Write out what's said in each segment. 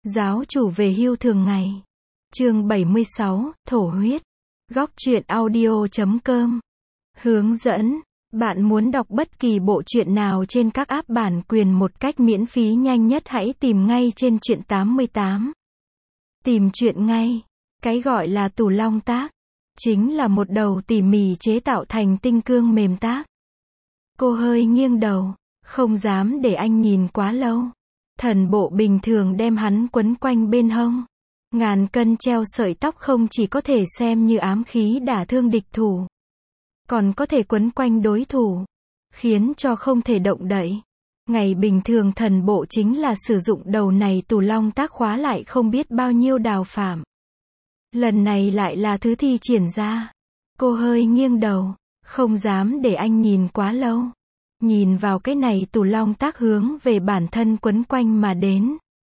Giáo chủ về hưu thường ngày. Chương 76, thổ huyết. Góc truyện audio.com. Hướng dẫn. Bạn muốn đọc bất kỳ bộ truyện nào trên các app bản quyền một cách miễn phí nhanh nhất hãy tìm ngay trên truyện 88. Tìm truyện ngay. Cái gọi là tù long tác chính là một đầu tỉ mỉ chế tạo thành tinh cương mềm tác. Cô hơi nghiêng đầu, không dám để anh nhìn quá lâu. Thần bộ bình thường đem hắn quấn quanh bên hông. Ngàn cân treo sợi tóc không chỉ có thể xem như ám khí đả thương địch thủ, còn có thể quấn quanh đối thủ, khiến cho không thể động đậy. Ngày bình thường thần bộ chính là sử dụng đầu này tù long tác khóa lại không biết bao nhiêu đào phạm. Lần này lại là thứ thi triển ra. Cô hơi nghiêng đầu, không dám để anh nhìn quá lâu. Nhìn vào cái này tù long tác hướng về bản thân quấn quanh mà đến.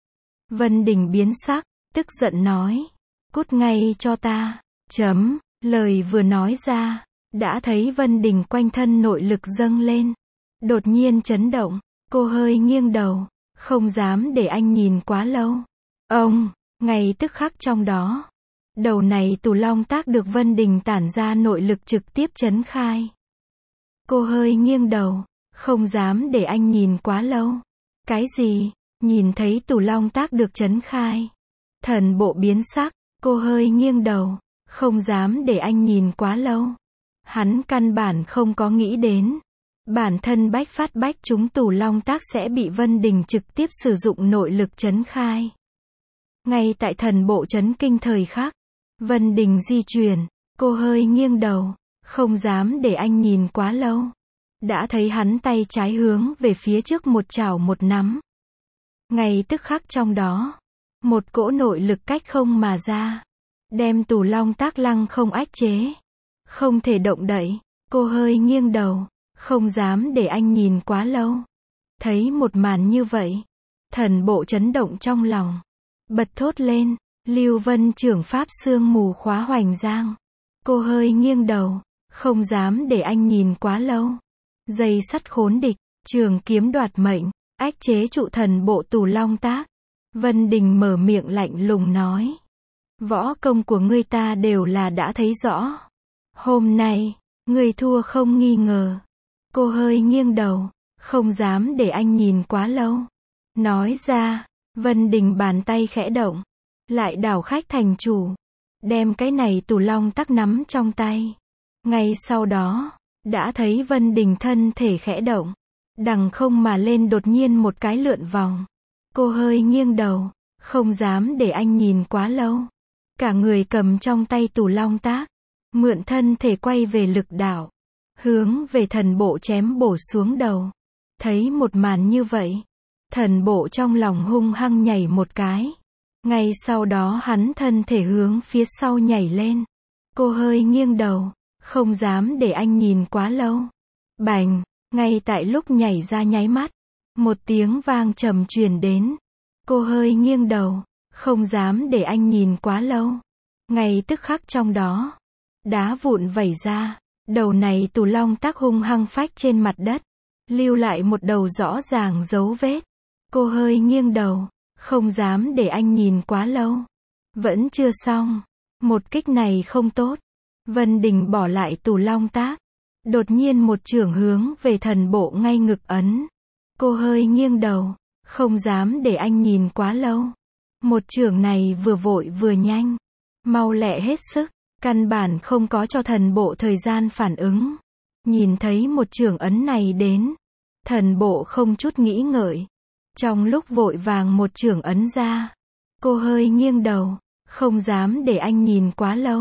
Vân Đình biến sắc, tức giận nói. Cút ngay cho ta. Lời vừa nói ra, đã thấy Vân Đình quanh thân nội lực dâng lên. Đột nhiên chấn động, cô hơi nghiêng đầu, không dám để anh nhìn quá lâu. Ngay tức khắc trong đó, đầu này tù long tác được Vân Đình tản ra nội lực trực tiếp chấn khai. Cô hơi nghiêng đầu, không dám để anh nhìn quá lâu. Cái gì? Nhìn thấy tù long tác được chấn khai. Thần bộ biến sắc, cô hơi nghiêng đầu, không dám để anh nhìn quá lâu. Hắn căn bản không có nghĩ đến. Bản thân bách phát bách trúng tù long tác sẽ bị Vân Đình trực tiếp sử dụng nội lực chấn khai. Ngay tại thần bộ chấn kinh thời khắc, Vân Đình di chuyển, cô hơi nghiêng đầu, không dám để anh nhìn quá lâu. Đã thấy hắn tay trái hướng về phía trước một chảo một nắm. Ngay tức khắc trong đó, một cỗ nội lực cách không mà ra, đem tù long tác lăng không ách chế, không thể động đậy. Cô hơi nghiêng đầu, không dám để anh nhìn quá lâu. Thấy một màn như vậy, thần bộ chấn động trong lòng, bật thốt lên, Lưu Vân trưởng pháp sương mù khóa hoành giang. Cô hơi nghiêng đầu, không dám để anh nhìn quá lâu. Dây sắt khốn địch, trường kiếm đoạt mệnh, ách chế trụ thần bộ tù long tác. Vân Đình mở miệng lạnh lùng nói. Võ công của ngươi ta đều là đã thấy rõ. Hôm nay, ngươi thua không nghi ngờ. Cô hơi nghiêng đầu, không dám để anh nhìn quá lâu. Nói ra, Vân Đình bàn tay khẽ động, lại đảo khách thành chủ, đem cái này tù long tác nắm trong tay. Ngay sau đó, đã thấy Vân Đình thân thể khẽ động, đằng không mà lên đột nhiên một cái lượn vòng. Cô hơi nghiêng đầu, không dám để anh nhìn quá lâu. Cả người cầm trong tay tù long tác, mượn thân thể quay về lực đạo, hướng về thần bộ chém bổ xuống đầu. Thấy một màn như vậy, thần bộ trong lòng hung hăng nhảy một cái. Ngay sau đó hắn thân thể hướng phía sau nhảy lên. Cô hơi nghiêng đầu, không dám để anh nhìn quá lâu. Bành, ngay tại lúc nhảy ra nháy mắt, một tiếng vang trầm truyền đến. Cô hơi nghiêng đầu, không dám để anh nhìn quá lâu. Ngay tức khắc trong đó, đá vụn vẩy ra, đầu này tù long tác hung hăng phách trên mặt đất, lưu lại một đầu rõ ràng dấu vết. Cô hơi nghiêng đầu, không dám để anh nhìn quá lâu. Vẫn chưa xong, một kích này không tốt. Vân Đình bỏ lại tù long tác, đột nhiên một chưởng hướng về thần bộ ngay ngực ấn. Cô hơi nghiêng đầu, không dám để anh nhìn quá lâu. Một chưởng này vừa vội vừa nhanh, mau lẹ hết sức, căn bản không có cho thần bộ thời gian phản ứng. Nhìn thấy một chưởng ấn này đến, thần bộ không chút nghĩ ngợi, trong lúc vội vàng một chưởng ấn ra. Cô hơi nghiêng đầu, không dám để anh nhìn quá lâu.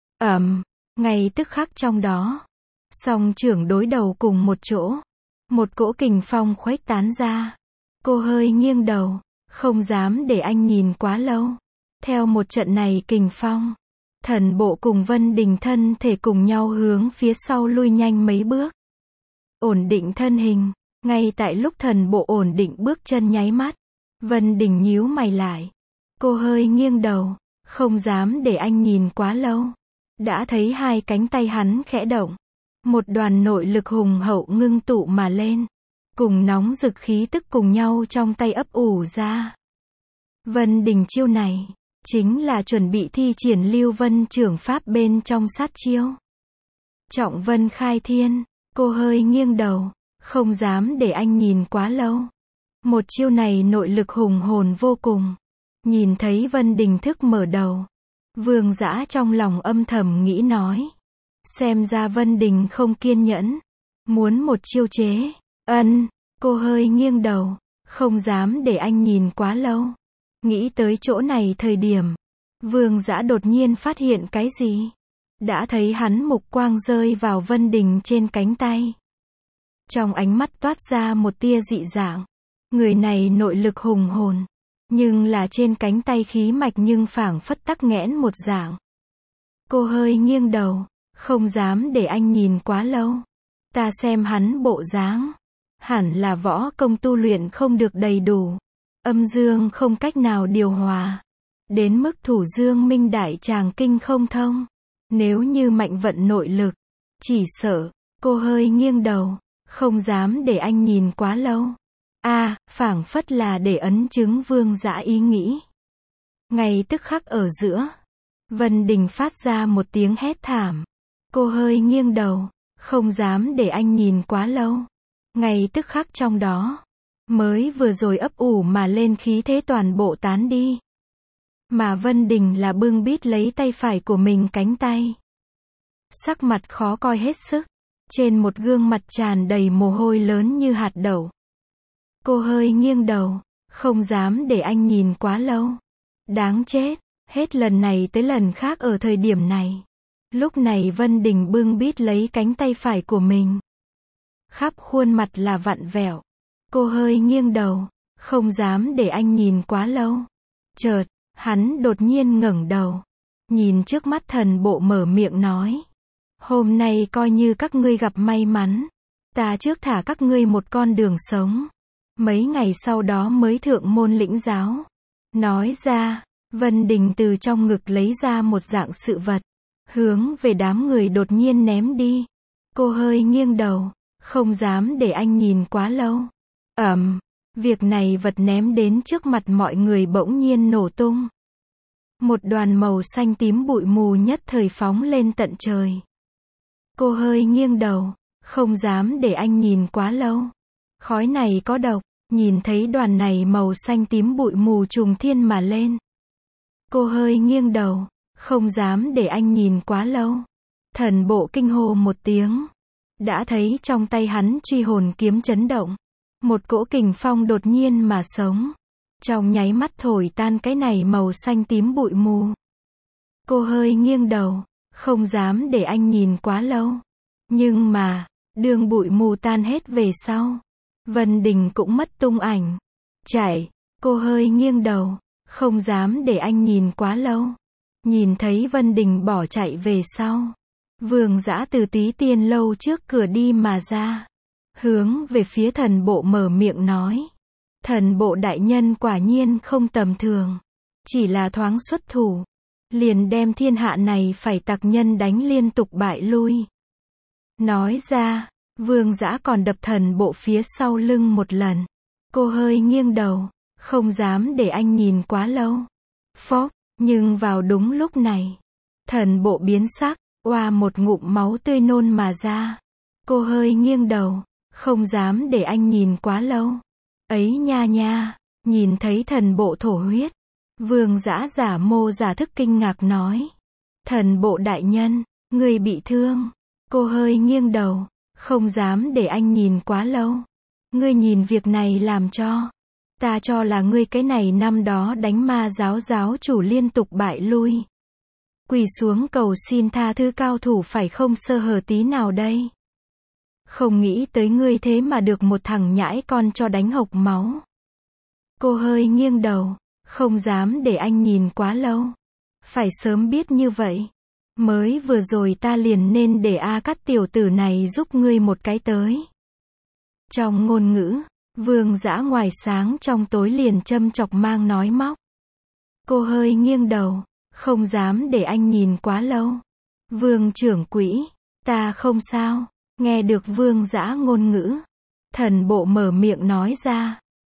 Ngay tức khắc trong đó, song chưởng đối đầu cùng một chỗ, một cỗ kình phong khuếch tán ra. Cô hơi nghiêng đầu, không dám để anh nhìn quá lâu. Theo một trận này kình phong, thần bộ cùng Vân Đình thân thể cùng nhau hướng phía sau lui nhanh mấy bước. Ổn định thân hình, ngay tại lúc thần bộ ổn định bước chân nháy mắt, Vân Đình nhíu mày lại. Cô hơi nghiêng đầu, không dám để anh nhìn quá lâu. Đã thấy hai cánh tay hắn khẽ động, một đoàn nội lực hùng hậu ngưng tụ mà lên, cùng nóng rực khí tức cùng nhau trong tay ấp ủ ra. Vân Đình chiêu này, chính là chuẩn bị thi triển Lưu Vân trưởng pháp bên trong sát chiêu. Trọng Vân khai thiên, cô hơi nghiêng đầu, không dám để anh nhìn quá lâu. Một chiêu này nội lực hùng hồn vô cùng. Nhìn thấy Vân Đình thức mở đầu, Vương Dã trong lòng âm thầm nghĩ nói. Xem ra Vân Đình không kiên nhẫn, muốn một chiêu chế. Cô hơi nghiêng đầu, không dám để anh nhìn quá lâu. Nghĩ tới chỗ này thời điểm, Vương Dã đột nhiên phát hiện cái gì. Đã thấy hắn mục quang rơi vào Vân Đình trên cánh tay. Trong ánh mắt toát ra một tia dị dạng. Người này nội lực hùng hồn, nhưng là trên cánh tay khí mạch nhưng phảng phất tắc nghẽn một dạng. Cô hơi nghiêng đầu, không dám để anh nhìn quá lâu. Ta xem hắn bộ dáng, hẳn là võ công tu luyện không được đầy đủ. Âm dương không cách nào điều hòa. Đến mức thủ dương minh đại tràng kinh không thông. Nếu như mạnh vận nội lực, chỉ sợ. Cô hơi nghiêng đầu, không dám để anh nhìn quá lâu. Phảng phất là để ấn chứng Vương Dã ý nghĩ. Ngay tức khắc ở giữa, Vân Đình phát ra một tiếng hét thảm. Cô hơi nghiêng đầu, không dám để anh nhìn quá lâu. Ngay tức khắc trong đó, mới vừa rồi ấp ủ mà lên khí thế toàn bộ tán đi. Mà Vân Đình là bưng bít lấy tay phải của mình cánh tay. Sắc mặt khó coi hết sức, trên một gương mặt tràn đầy mồ hôi lớn như hạt đậu. Cô hơi nghiêng đầu, không dám để anh nhìn quá lâu. Đáng chết, hết lần này tới lần khác ở thời điểm này. Lúc này Vân Đình bưng bít lấy cánh tay phải của mình. Khắp khuôn mặt là vặn vẹo. Cô hơi nghiêng đầu, không dám để anh nhìn quá lâu. Chợt, hắn đột nhiên ngẩng đầu. Nhìn trước mắt thần bộ mở miệng nói. Hôm nay coi như các ngươi gặp may mắn. Ta trước thả các ngươi một con đường sống. Mấy ngày sau đó mới thượng môn lĩnh giáo. Nói ra, Vân Đình từ trong ngực lấy ra một dạng sự vật. Hướng về đám người đột nhiên ném đi. Cô hơi nghiêng đầu, không dám để anh nhìn quá lâu. Việc này vật ném đến trước mặt mọi người bỗng nhiên nổ tung. Một đoàn màu xanh tím bụi mù nhất thời phóng lên tận trời. Cô hơi nghiêng đầu, không dám để anh nhìn quá lâu. Khói này có độc, nhìn thấy đoàn này màu xanh tím bụi mù trùng thiên mà lên. Cô hơi nghiêng đầu, không dám để anh nhìn quá lâu. Thần bộ kinh hô một tiếng. Đã thấy trong tay hắn truy hồn kiếm chấn động. Một cỗ kình phong đột nhiên mà sống. Trong nháy mắt thổi tan cái này màu xanh tím bụi mù. Cô hơi nghiêng đầu, không dám để anh nhìn quá lâu. Nhưng mà, đường bụi mù tan hết về sau. Vân Đình cũng mất tung ảnh. Chạy, cô hơi nghiêng đầu, không dám để anh nhìn quá lâu. Nhìn thấy Vân Đình bỏ chạy về sau. Vương Dã từ Túy Tiên lâu trước cửa đi mà ra. Hướng về phía thần bộ mở miệng nói. Thần bộ đại nhân quả nhiên không tầm thường. Chỉ là thoáng xuất thủ. Liền đem thiên hạ này phải tặc nhân đánh liên tục bại lui. Nói ra, Vương Dã còn đập thần bộ phía sau lưng một lần. Cô hơi nghiêng đầu, không dám để anh nhìn quá lâu. Phốc, nhưng vào đúng lúc này, thần bộ biến sắc, oa một ngụm máu tươi nôn mà ra. Cô hơi nghiêng đầu, không dám để anh nhìn quá lâu. Ấy nha nha, nhìn thấy thần bộ thổ huyết. Vương Dã giả mô giả thức kinh ngạc nói. Thần bộ đại nhân, người bị thương. Cô hơi nghiêng đầu, không dám để anh nhìn quá lâu. Ngươi nhìn việc này làm cho. Ta cho là ngươi cái này năm đó đánh ma giáo giáo chủ liên tục bại lui. Quỳ xuống cầu xin tha thứ cao thủ phải không sơ hở tí nào đây. Không nghĩ tới ngươi thế mà được một thằng nhãi con cho đánh hộc máu. Cô hơi nghiêng đầu, không dám để anh nhìn quá lâu. Phải sớm biết như vậy. Mới vừa rồi ta liền nên để A Cát tiểu tử này giúp ngươi một cái tới. Trong ngôn ngữ, Vương Dã ngoài sáng trong tối liền châm chọc mang nói móc. Cô hơi nghiêng đầu, không dám để anh nhìn quá lâu. Vương trưởng quỹ, ta không sao. Nghe được Vương Dã ngôn ngữ, thần bộ mở miệng nói ra.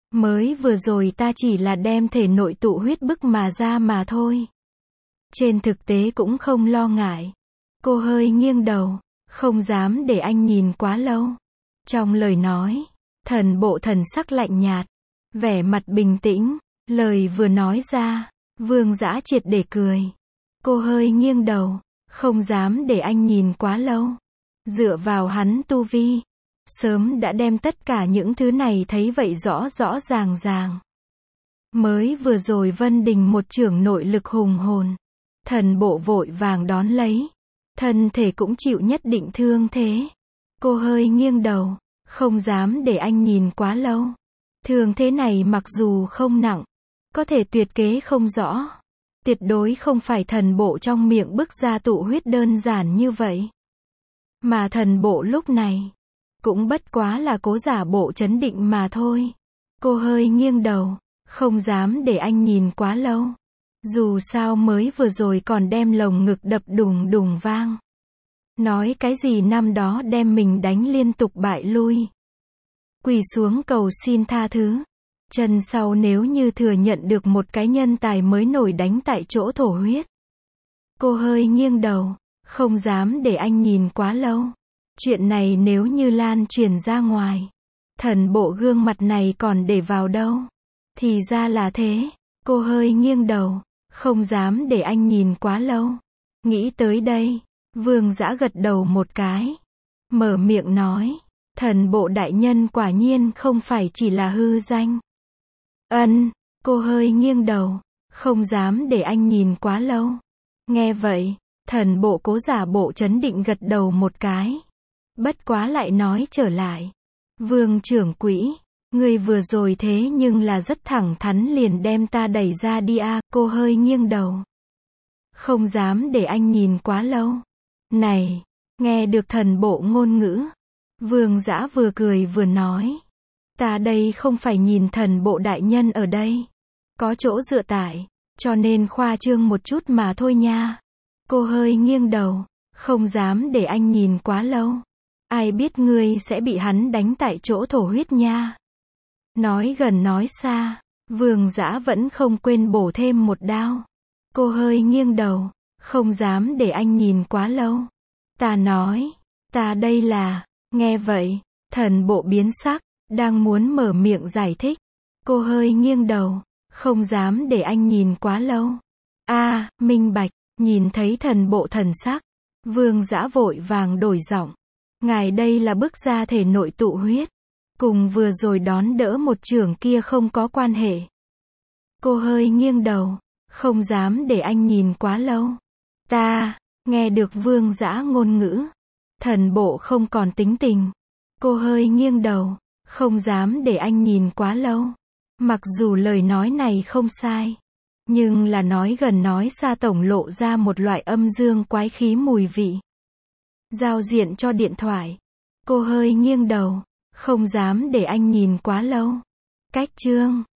Mới vừa rồi ta chỉ là đem thể nội tụ huyết bức mà ra mà thôi. Trên thực tế cũng không lo ngại. Cô hơi nghiêng đầu, không dám để anh nhìn quá lâu. Trong lời nói, thần bộ thần sắc lạnh nhạt, vẻ mặt bình tĩnh, lời vừa nói ra, Vương Dã triệt để cười. Cô hơi nghiêng đầu, không dám để anh nhìn quá lâu. Dựa vào hắn tu vi, sớm đã đem tất cả những thứ này thấy vậy rõ rõ ràng ràng. Mới vừa rồi Vân Đình một chưởng nội lực hùng hồn, thần bộ vội vàng đón lấy, thân thể cũng chịu nhất định thương thế. Cô hơi nghiêng đầu, không dám để anh nhìn quá lâu. Thương thế này mặc dù không nặng, có thể tuyệt kế không rõ, tuyệt đối không phải thần bộ trong miệng bức ra tụ huyết đơn giản như vậy. Mà thần bộ lúc này, cũng bất quá là cố giả bộ trấn định mà thôi. Cô hơi nghiêng đầu, không dám để anh nhìn quá lâu. Dù sao mới vừa rồi còn đem lồng ngực đập đùng đùng vang. Nói cái gì năm đó đem mình đánh liên tục bại lui. Quỳ xuống cầu xin tha thứ. Chân sau nếu như thừa nhận được một cái nhân tài mới nổi đánh tại chỗ thổ huyết. Cô hơi nghiêng đầu, không dám để anh nhìn quá lâu. Chuyện này nếu như lan truyền ra ngoài, thần bộ gương mặt này còn để vào đâu. Thì ra là thế. Cô hơi nghiêng đầu, không dám để anh nhìn quá lâu. Nghĩ tới đây, Vương Dã gật đầu một cái, mở miệng nói, thần bộ đại nhân quả nhiên không phải chỉ là hư danh. Cô hơi nghiêng đầu, không dám để anh nhìn quá lâu. Nghe vậy, thần bộ cố giả bộ trấn định gật đầu một cái. Bất quá lại nói trở lại. Vương trưởng quỹ, người vừa rồi thế nhưng là rất thẳng thắn liền đem ta đẩy ra đi à. Cô hơi nghiêng đầu, không dám để anh nhìn quá lâu. Này, nghe được thần bộ ngôn ngữ, Vương Dã vừa cười vừa nói. Ta đây không phải nhìn thần bộ đại nhân ở đây. Có chỗ dựa tại, cho nên khoa trương một chút mà thôi nha. Cô hơi nghiêng đầu, không dám để anh nhìn quá lâu. Ai biết ngươi sẽ bị hắn đánh tại chỗ thổ huyết nha. Nói gần nói xa, Vương Dã vẫn không quên bổ thêm một đao. Cô hơi nghiêng đầu, không dám để anh nhìn quá lâu. Ta nói, ta đây là, nghe vậy, thần bộ biến sắc, đang muốn mở miệng giải thích. Cô hơi nghiêng đầu, không dám để anh nhìn quá lâu. Minh bạch, nhìn thấy thần bộ thần sắc, Vương Dã vội vàng đổi giọng. Ngài đây là bức ra thể nội tụ huyết, cùng vừa rồi đón đỡ một chưởng kia không có quan hệ. Cô hơi nghiêng đầu, không dám để anh nhìn quá lâu. Nghe được Vương Dã ngôn ngữ, thần bộ không còn tính tình. Cô hơi nghiêng đầu, không dám để anh nhìn quá lâu. Mặc dù lời nói này không sai, nhưng là nói gần nói xa tổng lộ ra một loại âm dương quái khí mùi vị. Giao diện cho điện thoại. Cô hơi nghiêng đầu, không dám để anh nhìn quá lâu. Cách chương